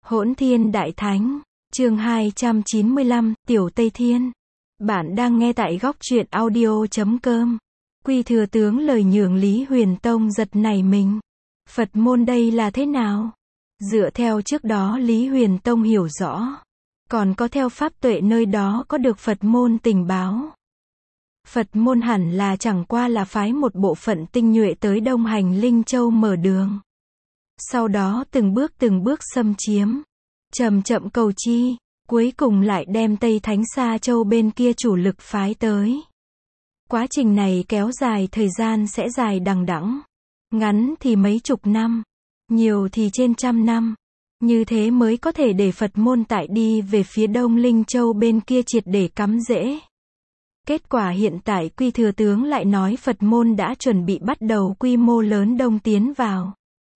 Hỗn Thiên Đại Thánh, chương 295, Tiểu Tây Thiên. Bạn đang nghe tại góc truyện audio.com. Quy thừa tướng lời nhường Lý Huyền Tông giật nảy mình. Phật môn đây là thế nào? Dựa theo trước đó Lý Huyền Tông hiểu rõ. Còn có theo pháp tuệ nơi đó có được Phật môn tình báo. Phật môn hẳn là chẳng qua là phái một bộ phận tinh nhuệ tới Đông Hành Linh Châu mở đường. Sau đó từng bước xâm chiếm. Chậm chậm cầu chi, cuối cùng lại đem Tây Thánh Sa Châu bên kia chủ lực phái tới. Quá trình này kéo dài thời gian sẽ dài đằng đẵng. Ngắn thì mấy chục năm, nhiều thì trên trăm năm. Như thế mới có thể để Phật môn tại đi về phía Đông Linh Châu bên kia triệt để cắm rễ. Kết quả hiện tại Quy thừa tướng lại nói Phật môn đã chuẩn bị bắt đầu quy mô lớn đông tiến vào.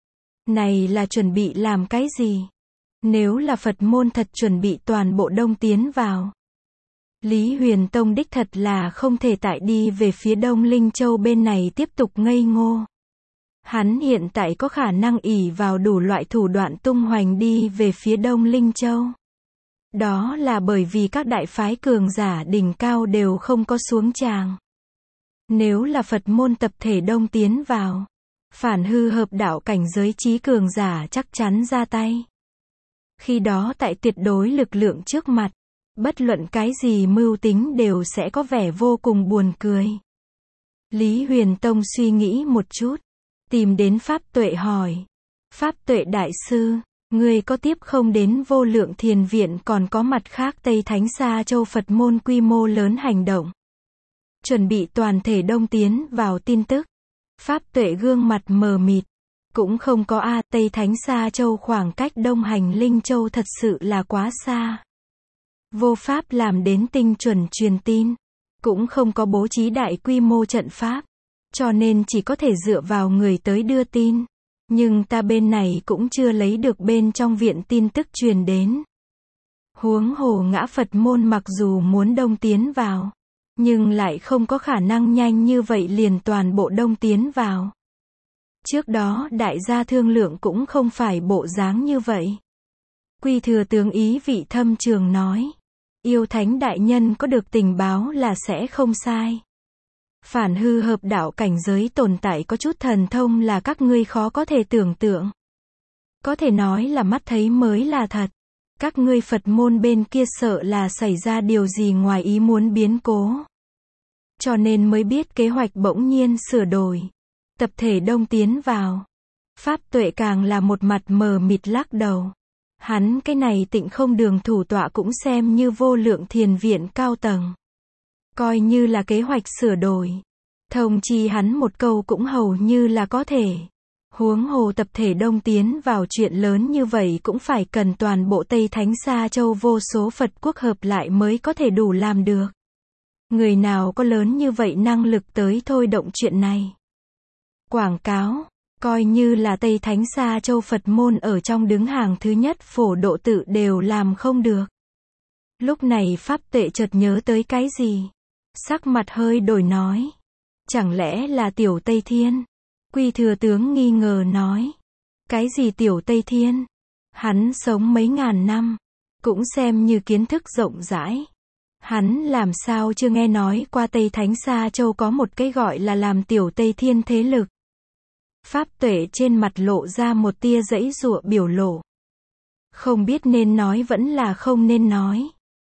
Này là chuẩn bị làm cái gì? Nếu là Phật môn thật chuẩn bị toàn bộ đông tiến vào, Lý Huyền Tông đích thật là không thể tại đi về phía Đông Linh Châu bên này tiếp tục ngây ngô. Hắn hiện tại có khả năng ỷ vào đủ loại thủ đoạn tung hoành đi về phía Đông Linh Châu. Đó là bởi vì các đại phái cường giả đỉnh cao đều không có xuống tràng. Nếu là Phật môn tập thể đông tiến vào, phản hư hợp đạo cảnh giới trí cường giả chắc chắn ra tay. Khi đó tại tuyệt đối lực lượng trước mặt, bất luận cái gì mưu tính đều sẽ có vẻ vô cùng buồn cười. Lý Huyền Tông suy nghĩ một chút, tìm đến Pháp Tuệ hỏi. Pháp Tuệ đại sư, người có tiếp không đến Vô Lượng Thiền Viện còn có mặt khác Tây Thánh Sa Châu Phật môn quy mô lớn hành động. Chuẩn bị toàn thể đông tiến vào tin tức. Pháp Tuệ gương mặt mờ mịt. Cũng không có Tây Thánh Sa Châu khoảng cách Đông Hành Linh Châu thật sự là quá xa. Vô pháp làm đến tinh chuẩn truyền tin. Cũng không có bố trí đại quy mô trận pháp. Cho nên chỉ có thể dựa vào người tới đưa tin. Nhưng ta bên này cũng chưa lấy được bên trong viện tin tức truyền đến. Huống hồ ngã Phật môn mặc dù muốn đông tiến vào, nhưng lại không có khả năng nhanh như vậy liền toàn bộ đông tiến vào. Trước đó đại gia thương lượng cũng không phải bộ dáng như vậy. Quy thừa tướng ý vị thâm trường nói. Yêu Thánh đại nhân có được tình báo là sẽ không sai. Phản hư hợp đạo cảnh giới tồn tại có chút thần thông là các ngươi khó có thể tưởng tượng. Có thể nói là mắt thấy mới là thật. Các ngươi Phật môn bên kia sợ là xảy ra điều gì ngoài ý muốn biến cố. Cho nên mới biết kế hoạch bỗng nhiên sửa đổi. Tập thể đông tiến vào. Pháp Tuệ càng là một mặt mờ mịt lắc đầu. Hắn cái này Tịnh Không Đường thủ tọa cũng xem như Vô Lượng Thiền Viện cao tầng. Coi như là kế hoạch sửa đổi. Thông chi hắn một câu cũng hầu như là có thể. Huống hồ tập thể đông tiến vào chuyện lớn như vậy cũng phải cần toàn bộ Tây Thánh Sa Châu vô số Phật quốc hợp lại mới có thể đủ làm được. Người nào có lớn như vậy năng lực tới thôi động chuyện này. Quảng cáo, coi như là Tây Thánh Sa Châu Phật môn ở trong đứng hàng thứ nhất phổ độ tự đều làm không được. Lúc này Pháp Tuệ chợt nhớ tới cái gì? Sắc mặt hơi đổi nói. Chẳng lẽ là Tiểu Tây Thiên? Quy thừa tướng nghi ngờ nói. Cái gì Tiểu Tây Thiên? Hắn sống mấy ngàn năm, cũng xem như kiến thức rộng rãi. Hắn làm sao chưa nghe nói qua Tây Thánh Sa Châu có một cái gọi là làm Tiểu Tây Thiên thế lực. Pháp Tuệ trên mặt lộ ra một tia giãy giụa biểu lộ. Không biết nên nói vẫn là không nên nói.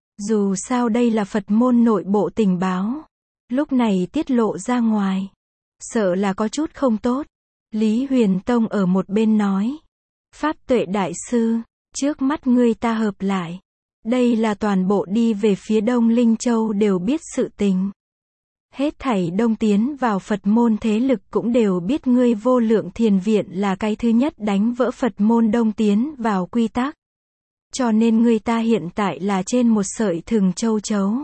Dù sao đây là Phật môn nội bộ tình báo. Lúc này tiết lộ ra ngoài, sợ là có chút không tốt. Lý Huyền Tông ở một bên nói. Pháp Tuệ đại sư, trước mắt ngươi ta hợp lại. Đây là toàn bộ đi về phía Đông Linh Châu đều biết sự tình. Hết thảy đông tiến vào Phật môn thế lực cũng đều biết ngươi Vô Lượng Thiền Viện là cái thứ nhất đánh vỡ Phật môn đông tiến vào quy tắc. Cho nên người ta hiện tại là trên một sợi thừng châu chấu.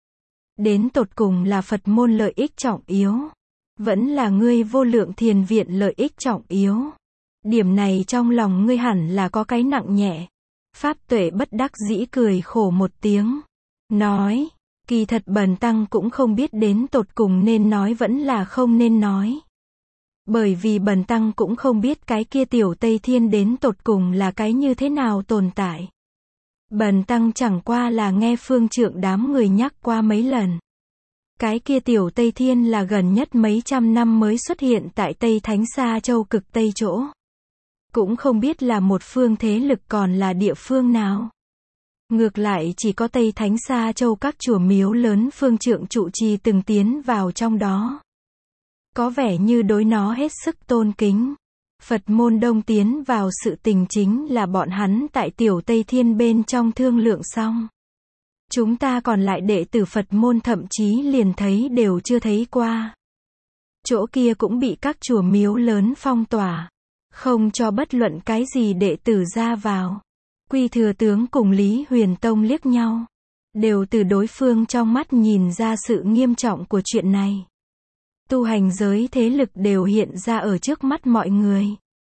Đến tột cùng là Phật môn lợi ích trọng yếu. Vẫn là ngươi Vô Lượng Thiền Viện lợi ích trọng yếu. Điểm này trong lòng ngươi hẳn là có cái nặng nhẹ. Pháp Tuệ bất đắc dĩ cười khổ một tiếng. Nói, kỳ thật bần tăng cũng không biết đến tột cùng nên nói vẫn là không nên nói. Bởi vì bần tăng cũng không biết cái kia tiểu Tây Thiên đến tột cùng là cái như thế nào tồn tại. Bần tăng chẳng qua là nghe phương trượng đám người nhắc qua mấy lần. Cái kia tiểu Tây Thiên là gần nhất mấy trăm năm mới xuất hiện tại Tây Thánh Sa Châu cực Tây chỗ. Cũng không biết là một phương thế lực còn là địa phương nào. Ngược lại chỉ có Tây Thánh Sa Châu các chùa miếu lớn phương trượng trụ trì từng tiến vào trong đó. Có vẻ như đối nó hết sức tôn kính. Phật môn đông tiến vào sự tình chính là bọn hắn tại tiểu Tây Thiên bên trong thương lượng xong. Chúng ta còn lại đệ tử Phật môn thậm chí liền thấy đều chưa thấy qua. Chỗ kia cũng bị các chùa miếu lớn phong tỏa. Không cho bất luận cái gì đệ tử ra vào. Quy thừa tướng cùng Lý Huyền Tông liếc nhau. Đều từ đối phương trong mắt nhìn ra sự nghiêm trọng của chuyện này. Tu hành giới thế lực đều hiện ra ở trước mắt mọi người.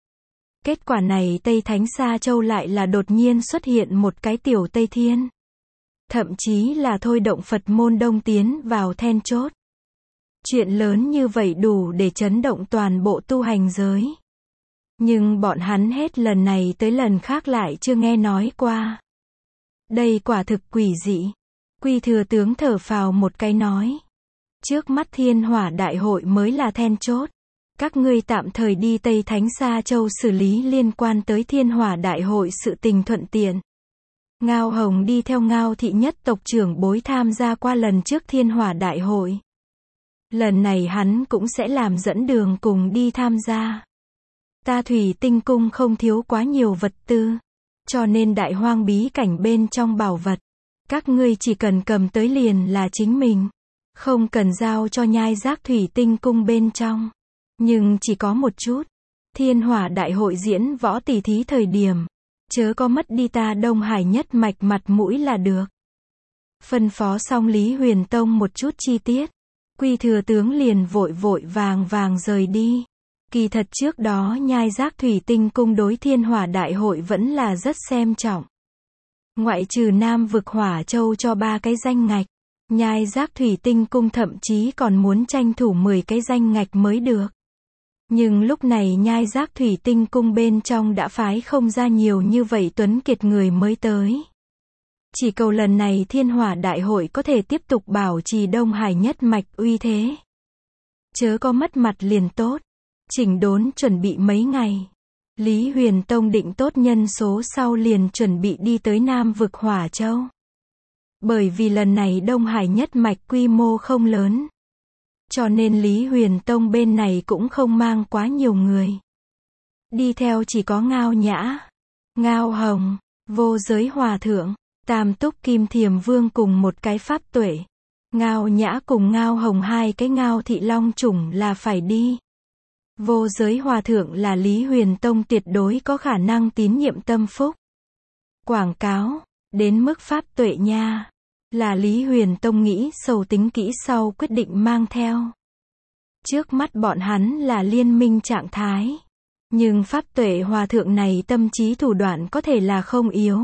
Kết quả này Tây Thánh Sa Châu lại là đột nhiên xuất hiện một cái tiểu Tây Thiên. Thậm chí là thôi động Phật môn đông tiến vào then chốt. Chuyện lớn như vậy đủ để chấn động toàn bộ tu hành giới. Nhưng bọn hắn hết lần này tới lần khác lại chưa nghe nói qua. Đây quả thực quỷ dị. Quy thừa tướng thở phào một cái nói. Trước mắt Thiên Hỏa Đại hội mới là then chốt. Các ngươi tạm thời đi Tây Thánh Sa Châu xử lý liên quan tới Thiên Hỏa Đại hội sự tình thuận tiện. Ngao Hồng đi theo Ngao thị nhất tộc trưởng bối tham gia qua lần trước Thiên Hỏa Đại hội. Lần này hắn cũng sẽ làm dẫn đường cùng đi tham gia. Ta Thủy Tinh Cung không thiếu quá nhiều vật tư. Cho nên đại hoang bí cảnh bên trong bảo vật. Các ngươi chỉ cần cầm tới liền là chính mình. Không cần giao cho nhai giác Thủy Tinh Cung bên trong. Nhưng chỉ có một chút. Thiên Hỏa Đại hội diễn võ tỷ thí thời điểm. Chớ có mất đi ta Đông Hải nhất mạch mặt mũi là được. Phân phó xong Lý Huyền Tông một chút chi tiết. Quy thừa tướng liền vội vội vàng vàng rời đi. Kỳ thật trước đó nhai giác Thủy Tinh Cung đối Thiên Hỏa Đại hội vẫn là rất xem trọng. Ngoại trừ Nam vực Hỏa Châu cho 3 cái danh ngạch. Nhai giác Thủy Tinh Cung thậm chí còn muốn tranh thủ 10 cái danh ngạch mới được. Nhưng lúc này nhai giác Thủy Tinh Cung bên trong đã phái không ra nhiều như vậy tuấn kiệt người mới tới. Chỉ cầu lần này Thiên Hỏa Đại hội có thể tiếp tục bảo trì Đông Hải nhất mạch uy thế. Chớ có mất mặt liền tốt. Chỉnh đốn chuẩn bị mấy ngày. Lý Huyền Tông định tốt nhân số sau liền chuẩn bị đi tới Nam vực Hỏa Châu. Bởi vì lần này Đông Hải nhất mạch quy mô không lớn. Cho nên Lý Huyền Tông bên này cũng không mang quá nhiều người. Đi theo chỉ có Ngao Nhã, Ngao Hồng, Vô Giới Hòa Thượng, Tam Túc Kim Thiềm Vương cùng một cái Pháp Tuệ. Ngao Nhã cùng Ngao Hồng 2 cái Ngao Thị Long chủng là phải đi. Vô Giới Hòa Thượng là Lý Huyền Tông tuyệt đối có khả năng tín nhiệm tâm phúc. Quảng cáo, đến mức Pháp Tuệ nha. Là Lý Huyền Tông nghĩ sâu tính kỹ sau quyết định mang theo. Trước mắt bọn hắn là liên minh trạng thái. Nhưng Pháp Tuệ Hòa Thượng này tâm trí thủ đoạn có thể là không yếu.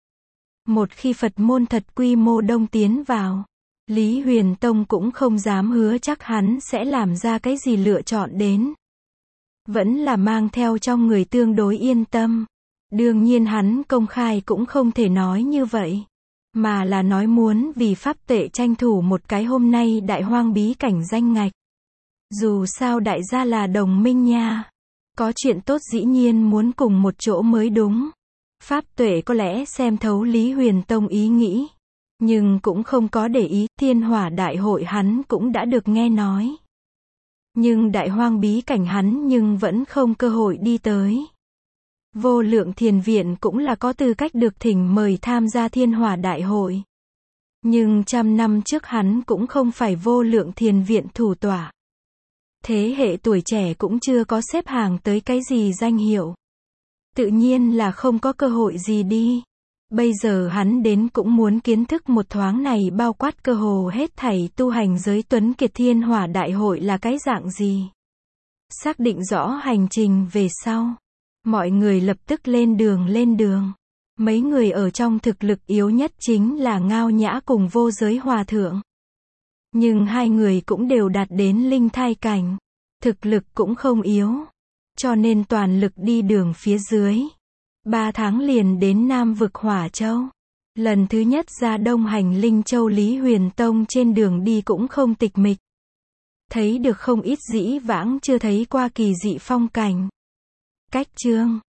Một khi Phật môn thật quy mô đông tiến vào, Lý Huyền Tông cũng không dám hứa chắc hắn sẽ làm ra cái gì lựa chọn đến. Vẫn là mang theo trong người tương đối yên tâm. Đương nhiên hắn công khai cũng không thể nói như vậy. Mà là nói muốn vì Pháp Tuệ tranh thủ một cái hôm nay đại hoang bí cảnh danh ngạch. Dù sao đại gia là đồng minh nha. Có chuyện tốt dĩ nhiên muốn cùng một chỗ mới đúng. Pháp Tuệ có lẽ xem thấu Lý Huyền Tông ý nghĩ. Nhưng cũng không có để ý, Thiên Hỏa Đại hội hắn cũng đã được nghe nói. Nhưng đại hoang bí cảnh hắn nhưng vẫn không cơ hội đi tới. Vô Lượng Thiền Viện cũng là có tư cách được thỉnh mời tham gia Thiên Hỏa Đại hội. Nhưng 100 năm trước hắn cũng không phải Vô Lượng Thiền Viện thủ tọa. Thế hệ tuổi trẻ cũng chưa có xếp hàng tới cái gì danh hiệu. Tự nhiên là không có cơ hội gì đi. Bây giờ hắn đến cũng muốn kiến thức một thoáng này bao quát cơ hồ hết thảy tu hành giới tuấn kiệt Thiên Hỏa Đại hội là cái dạng gì. Xác định rõ hành trình về sau. Mọi người lập tức lên đường. Mấy người ở trong thực lực yếu nhất chính là Ngao Nhã cùng Vô Giới Hòa Thượng. Nhưng hai người cũng đều đạt đến linh thai cảnh. Thực lực cũng không yếu, cho nên toàn lực đi đường phía dưới. 3 tháng liền đến Nam vực Hỏa Châu. Lần thứ nhất ra Đông Hành Linh Châu, Lý Huyền Tông trên đường đi cũng không tịch mịch. Thấy được không ít dĩ vãng chưa thấy qua kỳ dị phong cảnh. Cách chương